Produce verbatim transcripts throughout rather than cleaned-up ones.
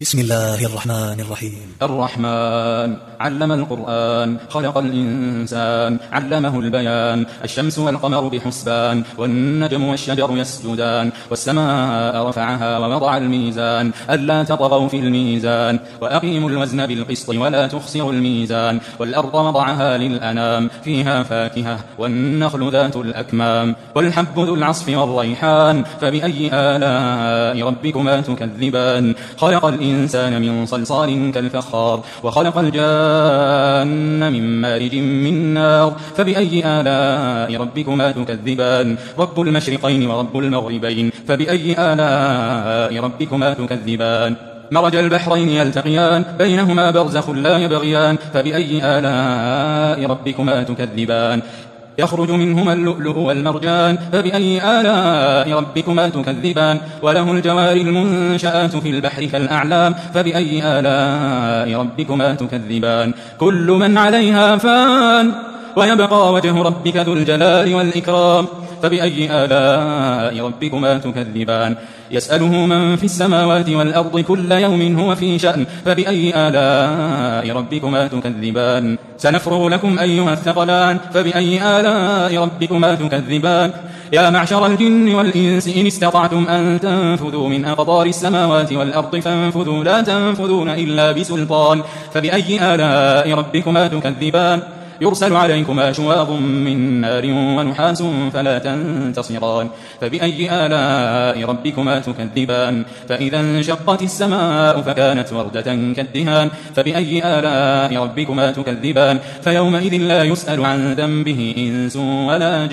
بسم الله الرحمن الرحيم. الرحمن علم القرآن خلق الإنسان علمه البيان. الشمس والقمر بحسبان والنجم والشجر يسجدان والسماء رفعها ووضع الميزان ألا تطغوا في الميزان وأقيموا الوزن بالقسط ولا تخسروا الميزان. والأرض وضعها للأنام فيها فاكهة والنخل ذات الأكمام والحب ذو العصف والريحان فبأي آلاء ربكما تكذبان. خلق الإنسان من صلصال كالفخار وخلق الجان من مارج من نار فبأي آلاء ربكما تكذبان. رب المشرقين ورب المغربين فبأي آلاء ربكما تكذبان. مرج البحرين يلتقيان بينهما برزخ لا يبغيان فبأي آلاء ربكما تكذبان. يخرج منهما اللؤلؤ والمرجان فبأي آلاء ربكما تكذبان. وله الجوار المنشآت في البحر كالأعلام فبأي آلاء ربكما تكذبان. كل من عليها فان ويبقى وجه ربك ذو الجلال والإكرام فبأي آلاء ربكما تكذبان. يسأله من في السماوات والأرض كل يوم هو في شأن فبأي آلاء ربكما تكذبان. سنفرغ لكم أيها الثقلان فبأي آلاء ربكما تكذبان. يا معشر الجن والإنس إن استطعتم أن تنفذوا من أقطار السماوات والأرض فانفذوا لا تنفذون إلا بسلطان فبأي آلاء ربكما تكذبان. يرسل عليكما شواظ من نار ونحاس فلا تنتصران فبأي آلاء ربكما تكذبان. فإذا انشقت السماء فكانت وردة كالدهان فبأي آلاء ربكما تكذبان. فيومئذ لا يسأل عن ذنبه إنس ولا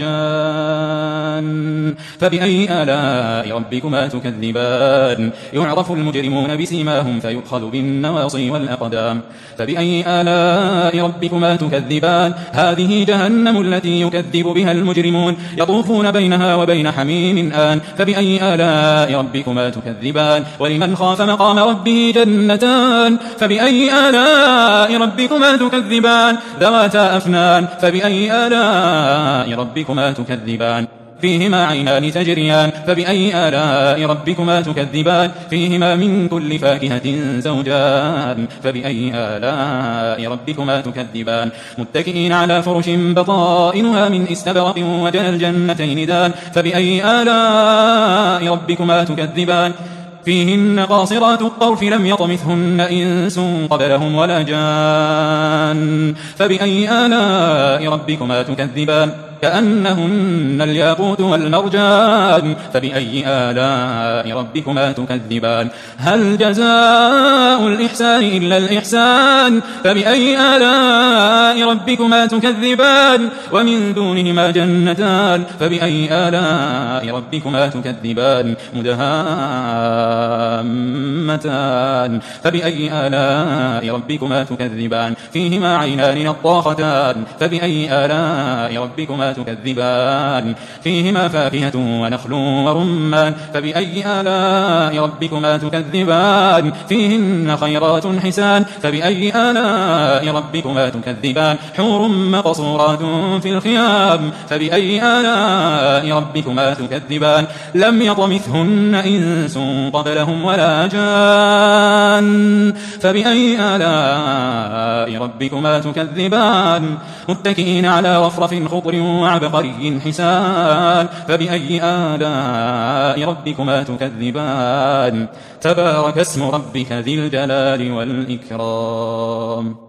جان فبأي آلاء ربكما تكذبان. يعرف المجرمون بسيماهم فيؤخذ بالنواصي والأقدام فبأي آلاء ربكما تكذبان. هذه جهنم التي يكذب بها المجرمون يطوفون بينها وبين حميم آن فبأي آلاء ربكما تكذبان. ولمن خاف مقام ربه جنتان فبأي آلاء ربكما تكذبان. ذواتا أفنان فبأي آلاء ربكما تكذبان. فيهما عينان تجريان فبأي آلاء ربكما تكذبان. فيهما من كل فاكهة زوجان فبأي آلاء ربكما تكذبان. متكئين على فرش بطائنها من استبرق وجنى الجنتين دان فبأي آلاء ربكما تكذبان. فيهن قاصرات الطرف لم يطمثهن إنس قبلهم ولا جان فبأي آلاء ربكما تكذبان. كأنهن الياقوت والمرجان فبأي آلاء ربكما تكذبان. هل جزاء الإحسان إلا الإحسان فبأي آلاء ربكما تكذبان. ومن دونهما جنتان فبأي آلاء ربكما تكذبان. مدهامتان فبأي آلاء ربكما تكذبان. فيهما عينان نضاختان فبأي آلاء ربكما تكذبان. فيهما فاكهة ونخل ورمان فبأي آلاء ربكما تكذبان. فيهن خيرات حسان فبأي آلاء ربكما تكذبان. حور مقصورات في الخيام فبأي آلاء ربكما تكذبان. لم يطمثهن إنس قبلهم ولا جان فبأي آلاء ربكما تكذبان. متكئين على رفرف خضر وعبقري حسان فبأي آلاء ربكما تكذبان. تبارك اسم ربك ذي الجلال والإكرام.